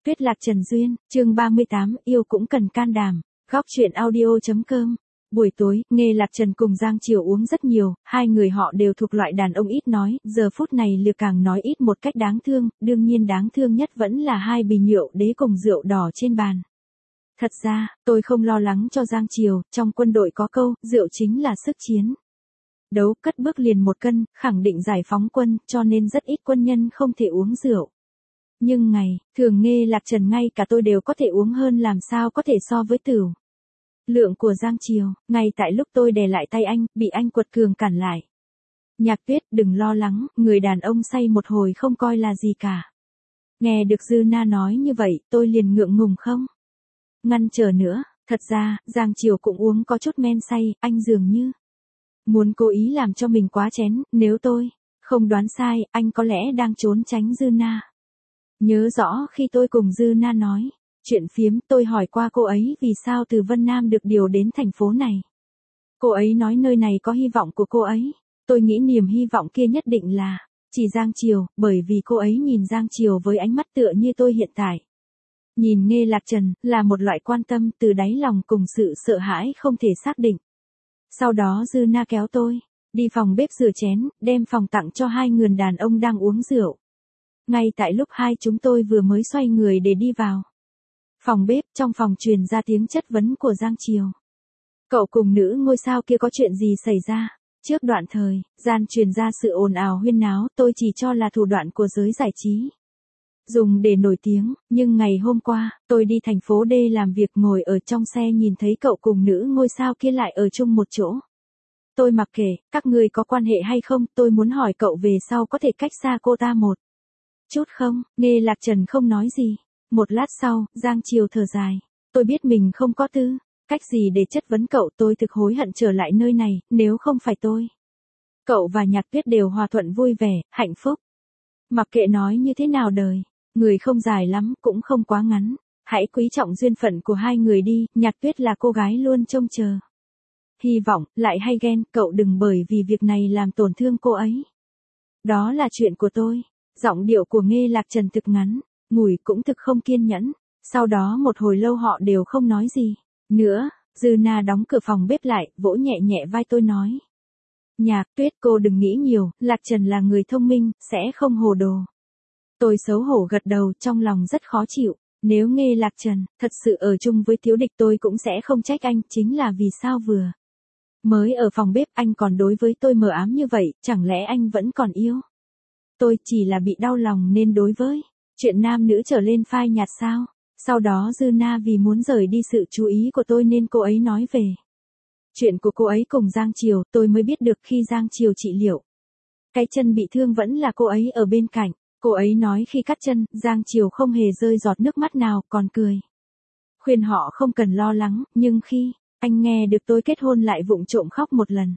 Tuyết Lạc Trần Duyên, chương 38, yêu cũng cần can đảm. Góc truyện audio.com. Buổi tối, Nghê Lạc Trần cùng Giang Triều uống rất nhiều, hai người họ đều thuộc loại đàn ông ít nói, giờ phút này Liệt càng nói ít một cách đáng thương, đương nhiên đáng thương nhất vẫn là hai bình rượu đế cùng rượu đỏ trên bàn. Thật ra, tôi không lo lắng cho Giang Triều, trong quân đội có câu, rượu chính là sức chiến. Đấu cất bước liền 1 cân, khẳng định giải phóng quân, cho nên rất ít quân nhân không thể uống rượu. Nhưng ngày, thường Nghê Lạc Trần ngay cả tôi đều có thể uống hơn làm sao có thể so với tửu lượng của Giang Triều, ngay tại lúc tôi đè lại tay anh, bị anh quật cường cản lại. Nhạc Tuyết đừng lo lắng, người đàn ông say một hồi không coi là gì cả. Nghe được Dư Na nói như vậy, tôi liền ngượng ngùng không ngăn trở nữa, thật ra, Giang Triều cũng uống có chút men say, anh dường như muốn cố ý làm cho mình quá chén, nếu tôi không đoán sai, anh có lẽ đang trốn tránh Dư Na. Nhớ rõ khi tôi cùng Dư Na nói chuyện phiếm, tôi hỏi qua cô ấy vì sao từ Vân Nam được điều đến thành phố này. Cô ấy nói nơi này có hy vọng của cô ấy. Tôi nghĩ niềm hy vọng kia nhất định là chỉ Giang Triều, bởi vì cô ấy nhìn Giang Triều với ánh mắt tựa như tôi hiện tại. Nhìn Nghê Lạc Trần, là một loại quan tâm từ đáy lòng cùng sự sợ hãi không thể xác định. Sau đó Dư Na kéo tôi đi phòng bếp rửa chén, đem phòng tặng cho hai người đàn ông đang uống rượu. Ngay tại lúc hai chúng tôi vừa mới xoay người để đi vào phòng bếp, trong phòng truyền ra tiếng chất vấn của Giang Triều. Cậu cùng nữ ngôi sao kia có chuyện gì xảy ra? Trước đoạn thời gian truyền ra sự ồn ào huyên náo, tôi chỉ cho là thủ đoạn của giới giải trí dùng để nổi tiếng, nhưng ngày hôm qua, tôi đi thành phố D làm việc, ngồi ở trong xe nhìn thấy cậu cùng nữ ngôi sao kia lại ở chung một chỗ. Tôi mặc kệ, các người có quan hệ hay không, tôi muốn hỏi cậu về sau có thể cách xa cô ta một chút không? Nghê Lạc Trần không nói gì. Một lát sau, Giang Triều thở dài. Tôi biết mình không có tư cách gì để chất vấn cậu, tôi thực hối hận trở lại nơi này, nếu không phải tôi. Cậu và Nhạc Tuyết đều hòa thuận vui vẻ, hạnh phúc. Mặc kệ nói như thế nào đời, người không dài lắm, cũng không quá ngắn. Hãy quý trọng duyên phận của hai người đi, Nhạc Tuyết là cô gái luôn trông chờ. Hy vọng, lại hay ghen, cậu đừng bởi vì việc này làm tổn thương cô ấy. Đó là chuyện của tôi. Giọng điệu của Nghê Lạc Trần thực ngắn, ngủi cũng thực không kiên nhẫn. Sau đó một hồi lâu họ đều không nói gì nữa. Dư Na đóng cửa phòng bếp lại, vỗ nhẹ nhẹ vai tôi nói. Nhạc Tuyết, cô đừng nghĩ nhiều, Lạc Trần là người thông minh, sẽ không hồ đồ. Tôi xấu hổ gật đầu, trong lòng rất khó chịu. Nếu Nghê Lạc Trần thật sự ở chung với Tiếu Địch tôi cũng sẽ không trách anh, chính là vì sao vừa mới ở phòng bếp anh còn đối với tôi mờ ám như vậy, chẳng lẽ anh vẫn còn yêu? Tôi chỉ là bị đau lòng nên đối với chuyện nam nữ trở lên phai nhạt sao? Sau đó Dư Na vì muốn rời đi sự chú ý của tôi nên cô ấy nói về chuyện của cô ấy cùng Giang Triều, tôi mới biết được khi Giang Triều trị liệu cái chân bị thương vẫn là cô ấy ở bên cạnh. Cô ấy nói khi cắt chân, Giang Triều không hề rơi giọt nước mắt nào, còn cười khuyên họ không cần lo lắng, nhưng khi anh nghe được tôi kết hôn lại vụng trộm khóc một lần.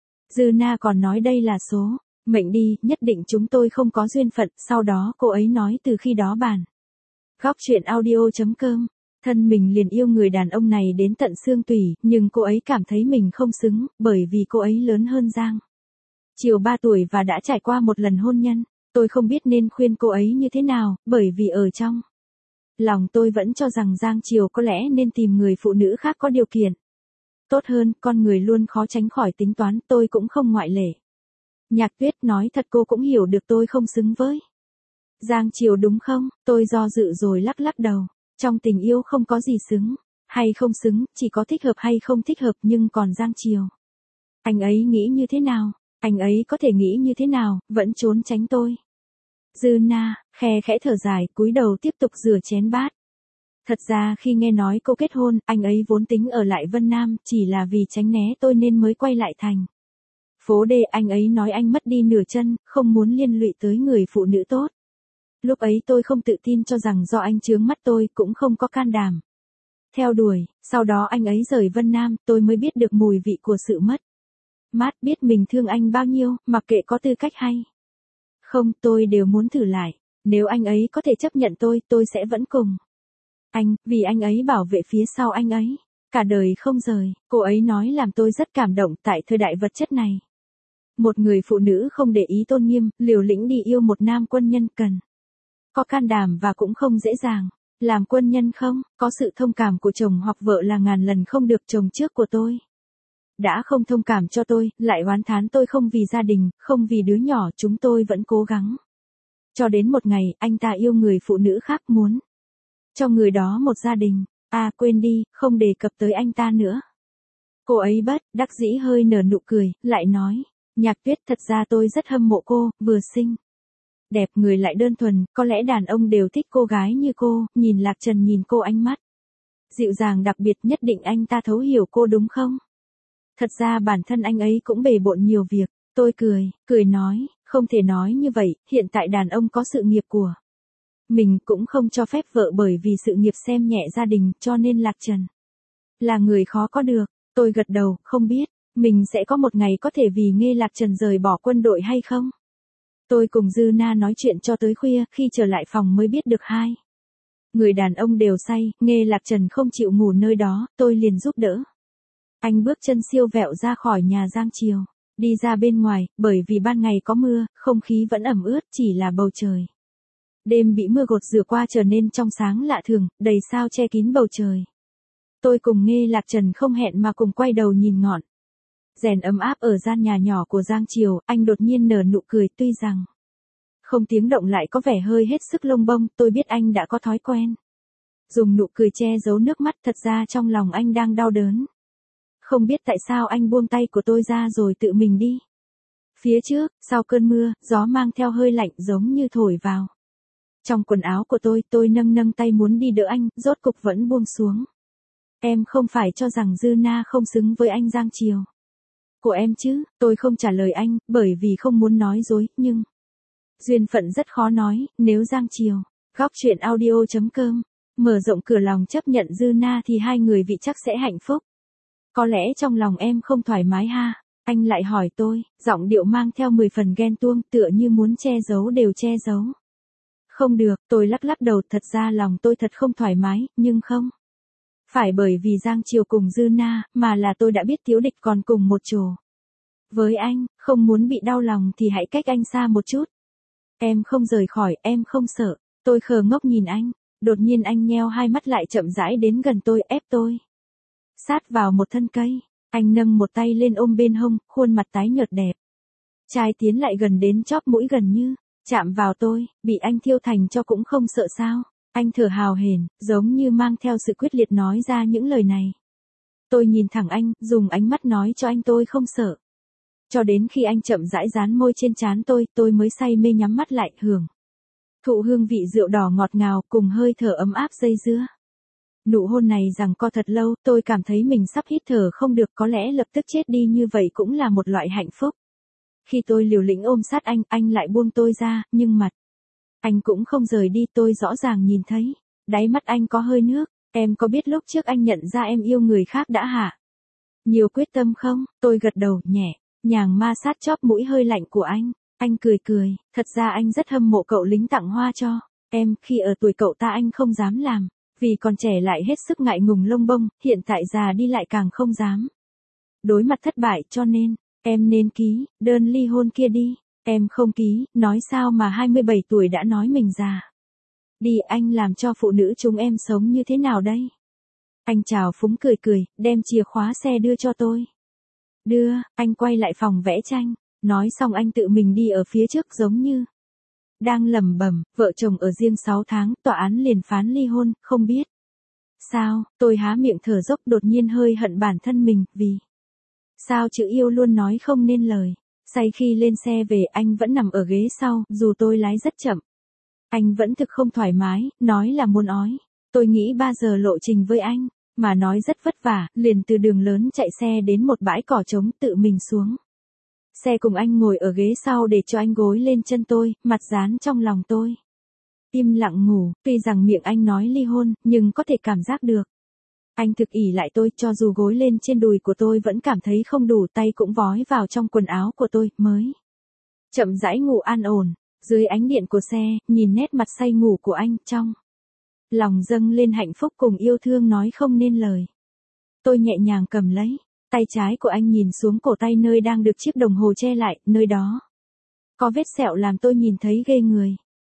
Dư Na còn nói đây là số mệnh đi, nhất định chúng tôi không có duyên phận. Sau đó cô ấy nói từ khi đó bản góc truyện audio.com, thân mình liền yêu người đàn ông này đến tận xương tủy, nhưng cô ấy cảm thấy mình không xứng, bởi vì cô ấy lớn hơn Giang Triều 3 tuổi và đã trải qua một lần hôn nhân. Tôi không biết nên khuyên cô ấy như thế nào, bởi vì ở trong lòng tôi vẫn cho rằng Giang Triều có lẽ nên tìm người phụ nữ khác có điều kiện tốt hơn, con người luôn khó tránh khỏi tính toán, tôi cũng không ngoại lệ. Nhạc Tuyết nói thật cô cũng hiểu được tôi không xứng với Giang Triều đúng không? Tôi do dự rồi lắc lắc đầu. Trong tình yêu không có gì xứng hay không xứng, chỉ có thích hợp hay không thích hợp, nhưng còn Giang Triều. Anh ấy nghĩ như thế nào? Anh ấy có thể nghĩ như thế nào, vẫn trốn tránh tôi. Dư Na, khe khẽ thở dài, cúi đầu tiếp tục rửa chén bát. Thật ra khi nghe nói cô kết hôn, anh ấy vốn tính ở lại Vân Nam, chỉ là vì tránh né tôi nên mới quay lại thành phố D. Anh ấy nói anh mất đi nửa chân, không muốn liên lụy tới người phụ nữ tốt. Lúc ấy tôi không tự tin cho rằng do anh chướng mắt tôi, cũng không có can đảm theo đuổi. Sau đó anh ấy rời Vân Nam, tôi mới biết được mùi vị của sự mất mát, biết mình thương anh bao nhiêu, mặc kệ có tư cách hay không, tôi đều muốn thử lại. Nếu anh ấy có thể chấp nhận tôi sẽ vẫn cùng anh, vì anh ấy bảo vệ phía sau anh ấy cả đời không rời. Cô ấy nói làm tôi rất cảm động. Tại thời đại vật chất này, một người phụ nữ không để ý tôn nghiêm, liều lĩnh đi yêu một nam quân nhân cần có can đảm và cũng không dễ dàng. Làm quân nhân không, có sự thông cảm của chồng hoặc vợ là ngàn lần không được. Chồng trước của tôi đã không thông cảm cho tôi, lại oán thán tôi không vì gia đình, không vì đứa nhỏ. Chúng tôi vẫn cố gắng. Cho đến một ngày, anh ta yêu người phụ nữ khác, muốn cho người đó một gia đình. À quên đi, không đề cập tới anh ta nữa. Cô ấy bất đắc dĩ hơi nở nụ cười, lại nói, Nhạc Tuyết, thật ra tôi rất hâm mộ cô, vừa xinh đẹp, người lại đơn thuần, có lẽ đàn ông đều thích cô gái như cô. Nhìn Lạc Trần nhìn cô, ánh mắt dịu dàng đặc biệt, nhất định anh ta thấu hiểu cô đúng không? Thật ra bản thân anh ấy cũng bề bộn nhiều việc. Tôi cười nói, không thể nói như vậy, hiện tại đàn ông có sự nghiệp của mình cũng không cho phép vợ bởi vì sự nghiệp xem nhẹ gia đình, cho nên Lạc Trần là người khó có được. Tôi gật đầu, không biết mình sẽ có một ngày có thể vì nghe Lạc Trần rời bỏ quân đội hay không. Tôi cùng Dư Na nói chuyện cho tới khuya, khi trở lại phòng mới biết được hai người đàn ông đều say. Nghe Lạc Trần không chịu ngủ nơi đó, tôi liền giúp đỡ. Anh bước chân siêu vẹo ra khỏi nhà Giang Triều, đi ra bên ngoài, bởi vì ban ngày có mưa, không khí vẫn ẩm ướt, chỉ là bầu trời đêm bị mưa gột rửa qua trở nên trong sáng lạ thường, đầy sao che kín bầu trời. Tôi cùng Nghe Lạc Trần không hẹn mà cùng quay đầu nhìn ngọn rèn ấm áp ở gian nhà nhỏ của Giang Triều. Anh đột nhiên nở nụ cười, tuy rằng không tiếng động lại có vẻ hơi hết sức lông bông. Tôi biết anh đã có thói quen dùng nụ cười che giấu nước mắt, thật ra trong lòng anh đang đau đớn. Không biết tại sao anh buông tay của tôi ra rồi tự mình đi. Phía trước, sau cơn mưa, gió mang theo hơi lạnh giống như thổi vào trong quần áo của tôi nâng tay muốn đi đỡ anh, rốt cục vẫn buông xuống. Em không phải cho rằng Dư Na không xứng với anh Giang Triều của em chứ? Tôi không trả lời anh, bởi vì không muốn nói dối, nhưng duyên phận rất khó nói. Nếu Giang Triều, góc chuyện audio.com, mở rộng cửa lòng chấp nhận Dư Na thì hai người vị chắc sẽ hạnh phúc. Có lẽ trong lòng em không thoải mái ha? Anh lại hỏi tôi, giọng điệu mang theo 10 phần ghen tuông, tựa như muốn che giấu đều che giấu. Không được, tôi lắc lắc đầu, thật ra lòng tôi thật không thoải mái, nhưng không phải bởi vì Giang Triều cùng Dư Na, mà là tôi đã biết Tiếu Địch còn cùng một chỗ với anh, không muốn bị đau lòng thì hãy cách anh xa một chút. Em không rời khỏi, em không sợ. Tôi khờ ngốc nhìn anh, đột nhiên anh nheo hai mắt lại, chậm rãi đến gần tôi, ép tôi sát vào một thân cây. Anh nâng một tay lên ôm bên hông, khuôn mặt tái nhợt đẹp trai tiến lại gần đến chóp mũi, gần như chạm vào tôi. Bị anh thiêu thành cho cũng không sợ sao? Anh thở hào hển, giống như mang theo sự quyết liệt nói ra những lời này. Tôi nhìn thẳng anh, dùng ánh mắt nói cho anh tôi không sợ. Cho đến khi anh chậm rãi dán môi trên trán tôi mới say mê nhắm mắt lại, hưởng thụ hương vị rượu đỏ ngọt ngào cùng hơi thở ấm áp dây dưa. Nụ hôn này giằng co thật lâu, tôi cảm thấy mình sắp hít thở không được, có lẽ lập tức chết đi như vậy cũng là một loại hạnh phúc. Khi tôi liều lĩnh ôm sát anh lại buông tôi ra, nhưng mặt anh cũng không rời đi. Tôi rõ ràng nhìn thấy đáy mắt anh có hơi nước. Em có biết lúc trước anh nhận ra em yêu người khác đã hả? Nhiều quyết tâm không? Tôi gật đầu, nhẹ nhàng ma sát chóp mũi hơi lạnh của anh. Anh cười, thật ra anh rất hâm mộ cậu lính tặng hoa cho em. Khi ở tuổi cậu ta anh không dám làm, vì còn trẻ lại hết sức ngại ngùng lông bông, hiện tại già đi lại càng không dám đối mặt thất bại, cho nên em nên ký đơn ly hôn kia đi. Em không ký, nói sao mà 27 tuổi đã nói mình già đi, anh làm cho phụ nữ chúng em sống như thế nào đây? Anh chào phúng cười, đem chìa khóa xe đưa cho tôi. Đưa, anh quay lại phòng vẽ tranh, nói xong anh tự mình đi ở phía trước, giống như đang lẩm bẩm, vợ chồng ở riêng 6 tháng, tòa án liền phán ly hôn. Không biết sao, tôi há miệng thở dốc, đột nhiên hơi hận bản thân mình, vì sao chữ yêu luôn nói không nên lời. Say khi lên xe về, anh vẫn nằm ở ghế sau, dù tôi lái rất chậm. Anh vẫn thực không thoải mái, nói là muốn ói. Tôi nghĩ 3 giờ lộ trình với anh, mà nói rất vất vả, liền từ đường lớn chạy xe đến một bãi cỏ trống, tự mình xuống xe cùng anh ngồi ở ghế sau để cho anh gối lên chân tôi, mặt dán trong lòng tôi. Im lặng ngủ, tuy rằng miệng anh nói ly hôn, nhưng có thể cảm giác được anh thực ỷ lại tôi, cho dù gối lên trên đùi của tôi vẫn cảm thấy không đủ, tay cũng vói vào trong quần áo của tôi, mới chậm rãi ngủ an ổn. Dưới ánh điện của xe, nhìn nét mặt say ngủ của anh, trong lòng dâng lên hạnh phúc cùng yêu thương nói không nên lời. Tôi nhẹ nhàng cầm lấy tay trái của anh, nhìn xuống cổ tay nơi đang được chiếc đồng hồ che lại, nơi đó có vết sẹo làm tôi nhìn thấy ghê người.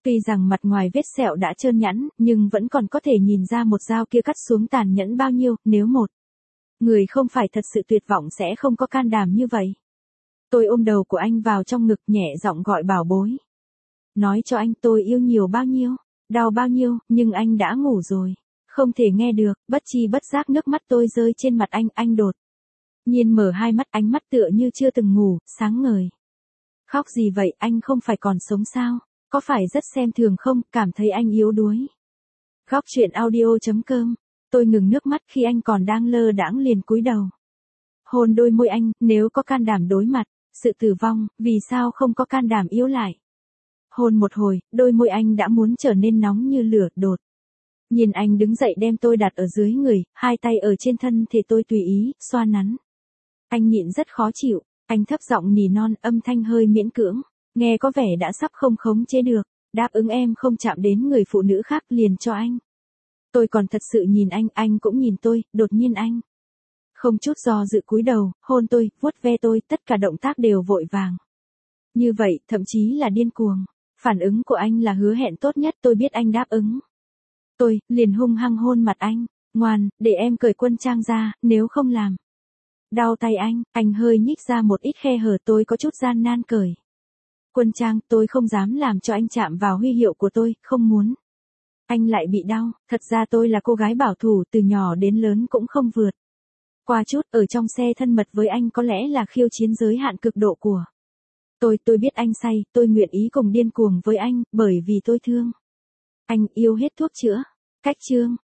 Tuy rằng mặt ngoài vết sẹo đã trơn nhẵn, nhưng vẫn còn có thể nhìn ra một dao kia cắt xuống tàn nhẫn bao nhiêu, nếu một người không phải thật sự tuyệt vọng sẽ không có can đảm như vậy. Tôi ôm đầu của anh vào trong ngực nhẹ giọng gọi bảo bối. Nói cho anh tôi yêu nhiều bao nhiêu, đau bao nhiêu, nhưng anh đã ngủ rồi. Không thể nghe được, bất chi bất giác nước mắt tôi rơi trên mặt anh đột nhiên mở hai mắt, ánh mắt tựa như chưa từng ngủ, sáng ngời. Khóc gì vậy, anh không phải còn sống sao? Có phải rất xem thường không, cảm thấy anh yếu đuối? Góc truyện audio.com. Tôi ngừng nước mắt khi anh còn đang lơ đãng liền cúi đầu. Hôn đôi môi anh, nếu có can đảm đối mặt sự tử vong, vì sao không có can đảm yếu lại? Hôn một hồi, đôi môi anh đã muốn trở nên nóng như lửa, đột nhiên anh đứng dậy đem tôi đặt ở dưới người, hai tay ở trên thân thể tôi tùy ý, xoa nắn. Anh nhịn rất khó chịu, anh thấp giọng nỉ non, âm thanh hơi miễn cưỡng, nghe có vẻ đã sắp không khống chế được, đáp ứng em không chạm đến người phụ nữ khác liền cho anh. Tôi còn thật sự nhìn anh cũng nhìn tôi, đột nhiên anh không chút do dự cúi đầu, hôn tôi, vuốt ve tôi, tất cả động tác đều vội vàng. Như vậy, thậm chí là điên cuồng. Phản ứng của anh là hứa hẹn tốt nhất, tôi biết anh đáp ứng. Tôi liền hung hăng hôn mặt anh, ngoan, để em cởi quân trang ra, nếu không làm đau tay anh hơi nhích ra một ít khe hở, tôi có chút gian nan cởi quân trang, tôi không dám làm cho anh chạm vào huy hiệu của tôi, không muốn anh lại bị đau. Thật ra tôi là cô gái bảo thủ, từ nhỏ đến lớn cũng không vượt qua chút, ở trong xe thân mật với anh có lẽ là khiêu chiến giới hạn cực độ của tôi biết anh say, tôi nguyện ý cùng điên cuồng với anh, bởi vì tôi thương anh, yêu hết thuốc chữa. Cách chương